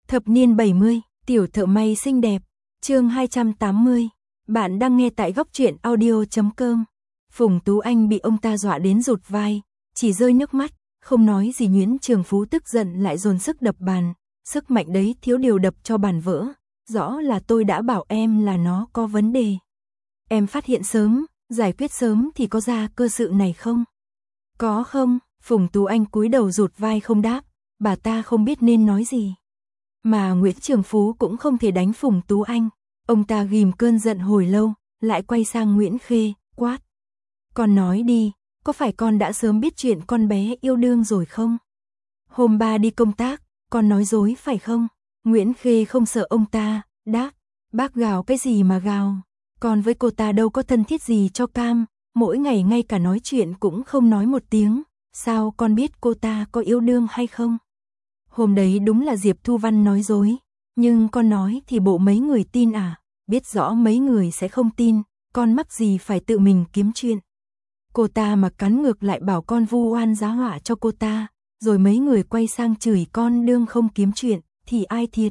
Thập niên 70, tiểu thợ may xinh đẹp, chương 280. Bạn đang nghe tại góc truyện audio.com. Phùng Tú Anh bị ông ta dọa đến rụt vai, chỉ rơi nước mắt, không nói gì. Nguyễn Trường Phú tức giận lại dồn sức đập bàn, sức mạnh đấy thiếu điều đập cho bàn vỡ. Rõ là tôi đã bảo em là nó có vấn đề. Em phát hiện sớm, giải quyết sớm thì có ra cơ sự này không? Có không? Phùng Tú Anh cúi đầu rụt vai không đáp, bà ta không biết nên nói gì. Mà Nguyễn Trường Phú cũng không thể đánh Phùng Tú Anh, ông ta ghim cơn giận hồi lâu, lại quay sang Nguyễn Khê, quát. Con nói đi, có phải con đã sớm biết chuyện con bé yêu đương rồi không? Hôm ba đi công tác, con nói dối phải không? Nguyễn Khê không sợ ông ta, đáp, bác gào cái gì mà gào, con với cô ta đâu có thân thiết gì cho cam, mỗi ngày ngay cả nói chuyện cũng không nói một tiếng, sao con biết cô ta có yêu đương hay không? Hôm đấy đúng là Diệp Thu Văn nói dối, nhưng con nói thì bộ mấy người tin à? Biết rõ mấy người sẽ không tin, con mắc gì phải tự mình kiếm chuyện. Cô ta mà cắn ngược lại bảo con vu oan giá họa cho cô ta, rồi mấy người quay sang chửi con đương không kiếm chuyện, thì ai thiệt?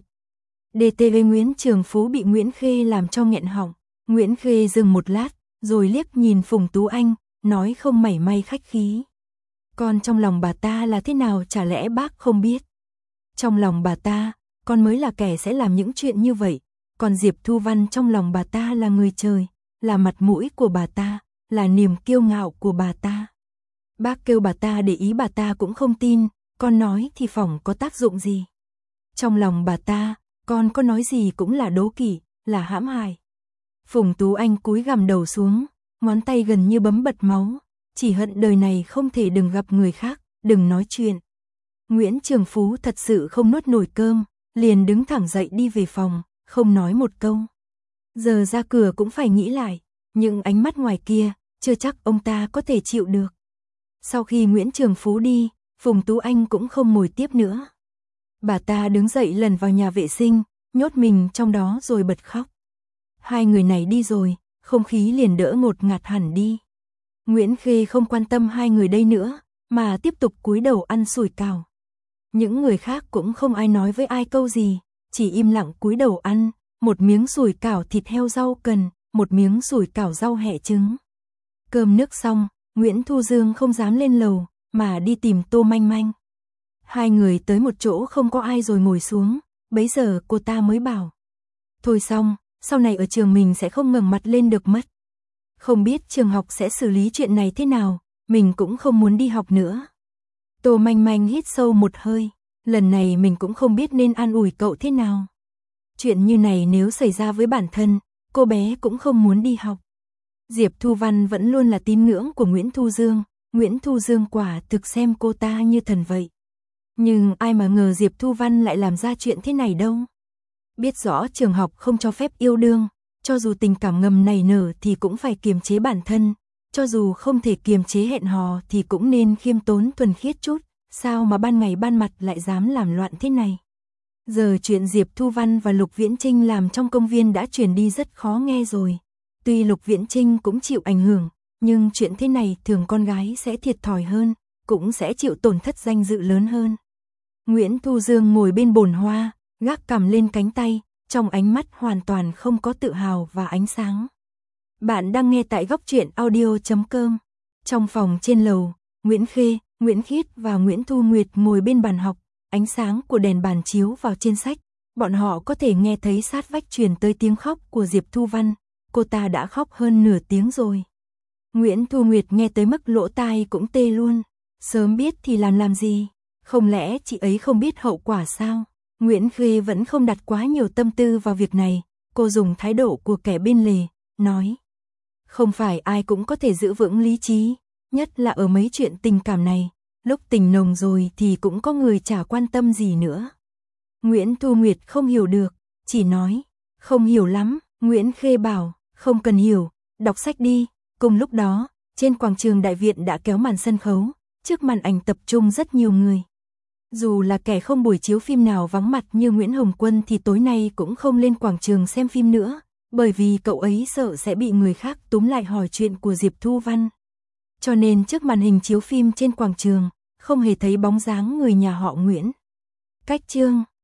DTV Nguyễn Trường Phú bị Nguyễn Khê làm cho nghẹn họng. Nguyễn Khê dừng một lát, rồi liếc nhìn Phùng Tú Anh, nói không mảy may khách khí. Con trong lòng bà ta là thế nào chả lẽ bác không biết? Trong lòng bà ta, con mới là kẻ sẽ làm những chuyện như vậy, còn Diệp Thu Văn trong lòng bà ta là người trời, là mặt mũi của bà ta, là niềm kiêu ngạo của bà ta. Bác kêu bà ta để ý bà ta cũng không tin, con nói thì phỏng có tác dụng gì. Trong lòng bà ta, con có nói gì cũng là đố kỵ, là hãm hại. Phùng Tú Anh cúi gằm đầu xuống, ngón tay gần như bấm bật máu, chỉ hận đời này không thể đừng gặp người khác, đừng nói chuyện. Nguyễn Trường Phú thật sự không nuốt nổi cơm, liền đứng thẳng dậy đi về phòng, không nói một câu. Giờ ra cửa cũng phải nghĩ lại, những ánh mắt ngoài kia, chưa chắc ông ta có thể chịu được. Sau khi Nguyễn Trường Phú đi, Phùng Tú Anh cũng không ngồi tiếp nữa. Bà ta đứng dậy lần vào nhà vệ sinh, nhốt mình trong đó rồi bật khóc. Hai người này đi rồi, không khí liền đỡ ngột ngạt hẳn đi. Nguyễn Khê không quan tâm hai người đây nữa, mà tiếp tục cúi đầu ăn sủi cảo. Những người khác cũng không ai nói với ai câu gì, chỉ im lặng cúi đầu ăn, một miếng sủi cảo thịt heo rau cần, một miếng sủi cảo rau hẹ trứng. Cơm nước xong, Nguyễn Thu Dương không dám lên lầu, mà đi tìm Tô Manh Manh. Hai người tới một chỗ không có ai rồi ngồi xuống, bấy giờ cô ta mới bảo. Thôi xong, sau này ở trường mình sẽ không ngẩng mặt lên được mất. Không biết trường học sẽ xử lý chuyện này thế nào, mình cũng không muốn đi học nữa. Tô Manh Manh hít sâu một hơi, lần này mình cũng không biết nên an ủi cậu thế nào. Chuyện như này nếu xảy ra với bản thân, cô bé cũng không muốn đi học. Diệp Thu Văn vẫn luôn là tín ngưỡng của Nguyễn Thu Dương, Nguyễn Thu Dương quả thực xem cô ta như thần vậy. Nhưng ai mà ngờ Diệp Thu Văn lại làm ra chuyện thế này đâu. Biết rõ trường học không cho phép yêu đương, cho dù tình cảm ngầm nảy nở thì cũng phải kiềm chế bản thân, cho dù không thể kiềm chế hẹn hò thì cũng nên khiêm tốn thuần khiết chút, sao mà ban ngày ban mặt lại dám làm loạn thế này. Giờ chuyện Diệp Thu Văn và Lục Viễn Trinh làm trong công viên đã truyền đi rất khó nghe rồi. Tuy Lục Viễn Trinh cũng chịu ảnh hưởng, nhưng chuyện thế này thường con gái sẽ thiệt thòi hơn, cũng sẽ chịu tổn thất danh dự lớn hơn. Nguyễn Thu Dương ngồi bên bồn hoa, gác cằm lên cánh tay, trong ánh mắt hoàn toàn không có tự hào và ánh sáng. Bạn đang nghe tại góc truyện audio.com. Trong phòng trên lầu, Nguyễn Khê, Nguyễn Khiết và Nguyễn Thu Nguyệt ngồi bên bàn học, ánh sáng của đèn bàn chiếu vào trên sách, bọn họ có thể nghe thấy sát vách truyền tới tiếng khóc của Diệp Thu Văn, cô ta đã khóc hơn nửa tiếng rồi. Nguyễn Thu Nguyệt nghe tới mức lỗ tai cũng tê luôn, sớm biết thì làm gì, không lẽ chị ấy không biết hậu quả sao? Nguyễn Khê vẫn không đặt quá nhiều tâm tư vào việc này, cô dùng thái độ của kẻ bên lề, nói. Không phải ai cũng có thể giữ vững lý trí, nhất là ở mấy chuyện tình cảm này, lúc tình nồng rồi thì cũng có người chả quan tâm gì nữa. Nguyễn Thu Nguyệt không hiểu được, chỉ nói, không hiểu lắm. Nguyễn Khê bảo, không cần hiểu, đọc sách đi. Cùng lúc đó, trên quảng trường đại viện đã kéo màn sân khấu, trước màn ảnh tập trung rất nhiều người. Dù là kẻ không buổi chiếu phim nào vắng mặt như Nguyễn Hồng Quân thì tối nay cũng không lên quảng trường xem phim nữa, bởi vì cậu ấy sợ sẽ bị người khác túm lại hỏi chuyện của Diệp Thu Văn. Cho nên trước màn hình chiếu phim trên quảng trường, không hề thấy bóng dáng người nhà họ Nguyễn. Cách chương